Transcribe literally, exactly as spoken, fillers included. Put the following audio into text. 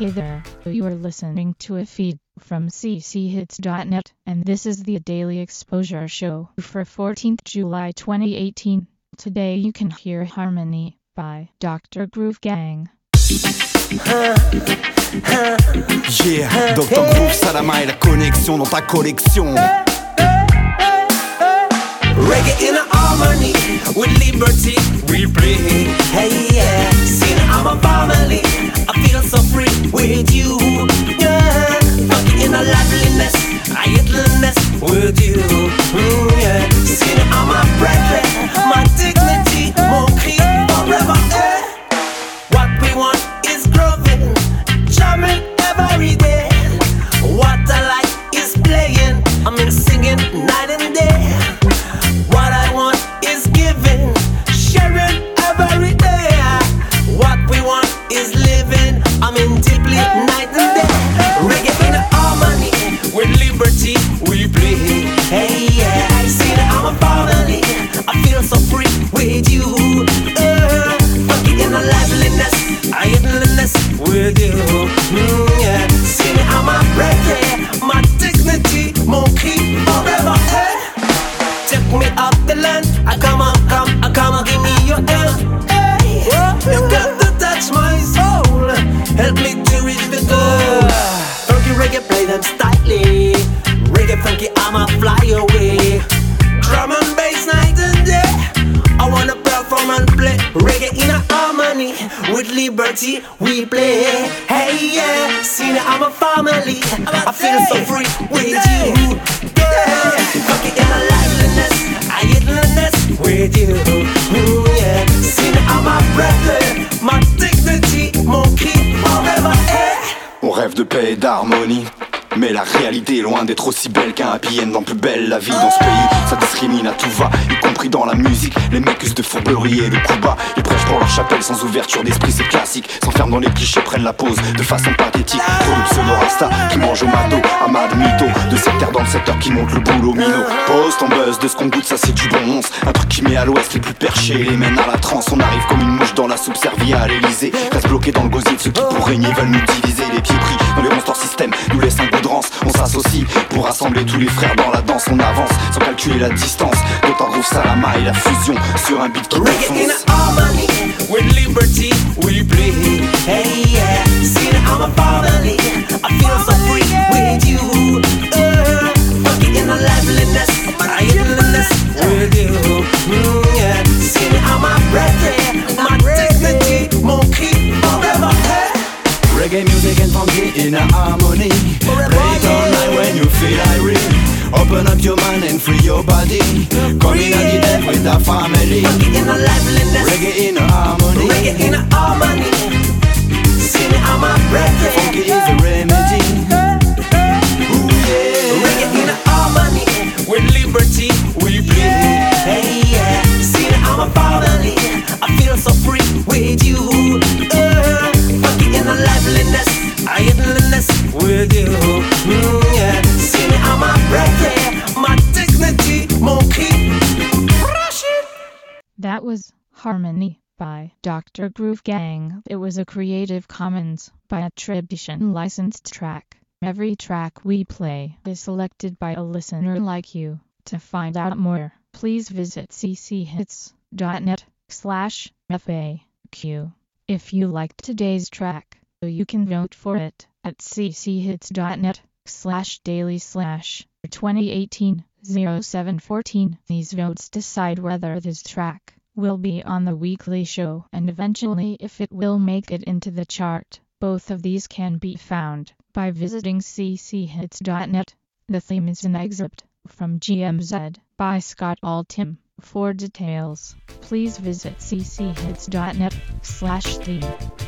Hey there, you are listening to a feed from c c hits dot net, and this is the Daily Exposure Show for fourteenth July twenty eighteen. Today you can hear Harmony by Doctor Groove Gang. Yeah, docteur Groove, Salama et la connexion dans ta collection. Reggae in harmony with liberty we play. Hey yeah, see I'm a family. I feel so free with you. Yeah, funky in a liveliness, I idleness with you. Mm, yeah, see I'm a brethren, my dignity, mon cri forever. Eh. What we want is growing, jamming every day. What I like is playing, I mean singing night and day. What I want is giving, sharing every day. What we want is living, I mean deeply night and day. Reggae in harmony, with liberty we play. Hey yeah, I see that I'm a family. I feel so free with you. Uh, funky in a liveliness, I idleness with you. Mm, yeah, see that I'm a brethren, my dignity, mon key forever. Hey. Take me up the land, I come on, come, I come on, give me your hand. Hey, you got to touch my soul, help me to reach the goal. Funky reggae, play them styly. Reggae funky, I'ma fly away. Drum and bass night and day, I wanna perform and play. Reggae in a harmony, with liberty we play. Hey yeah, see now I'm a family. I feel so free with you. Yeah, funky in a liveliness, I idleness with you. Ooh, yeah, see now I'm a brother, my dignity, mon key forever. Eh. On rêve de paix et d'harmonie, mais la réalité est loin d'être aussi belle qu'un happy end dans Plus belle la vie. Dans ce pays, ça discrimine à tout va, y compris dans la musique. Les mecs usent de fourberie et de coups bas. Ils prêchent pour leur chapelle sans ouverture d'esprit, c'est classique. S'enferment dans les clichés, prennent la pause de façon pathétique. Trop de pseudo-rasta qui mangent au mado, Ahmad Mito. De secteur dans le secteur qui monte le boulot minot. Pose ton buzz, de ce qu'on goûte, ça c'est du bon once. Un truc qui met à l'ouest les plus perchés, les mène à la transe. On arrive comme une mouche dans la soupe servie à l'Elysée. Reste bloqué dans le gosier de ceux qui pour régner veulent nous diviser. Les pieds pris dans les monsters système nous laissent un goût de rance. On s'associe pour rassembler tous les frères dans la danse. On avance sans calculer la distance. Docteur Groove, Salama et la fusion sur un beat qui Reggae in défonce. harmony, with liberty we play. Hey yeah, see now I'm a family. I feel so free with you. Uh, funky in a liveliness, I idleness with you. Mm, yeah, see now I'm a brethren, my dignity, mon key forever. Hey. Reggae music and funky in a harmony. Play it all night when you feel irate. Open up your mind and free your body. Come in at the dead with a family. Funky in a liveliness, Reggae in a harmony. reggae in a harmony. See now I'm a brethren. Funky is a remedy. Ooh yeah. Reggae in a harmony, with liberty we play. Hey yeah, see now I'm a family. I feel so free with you. Uh, funky in a liveliness, I idleness with you. Mm, yeah, see now I'm a brethren, my dignity, mon key. That was Harmony by Doctor Groove Gang. It was a Creative Commons by attribution licensed track. Every track we play is selected by a listener like you. To find out more, please visit c c hits dot net slash F A Q. If you liked today's track, you can vote for it at c c hits dot net slash daily slash twenty eighteen oh seven fourteen. These votes decide whether this track will be on the weekly show and eventually if it will make it into the chart. Both of these can be found by visiting c c hits dot net. The theme is an excerpt from G M Z by Scott Altham. For details, please visit c c hits dot net slash theme.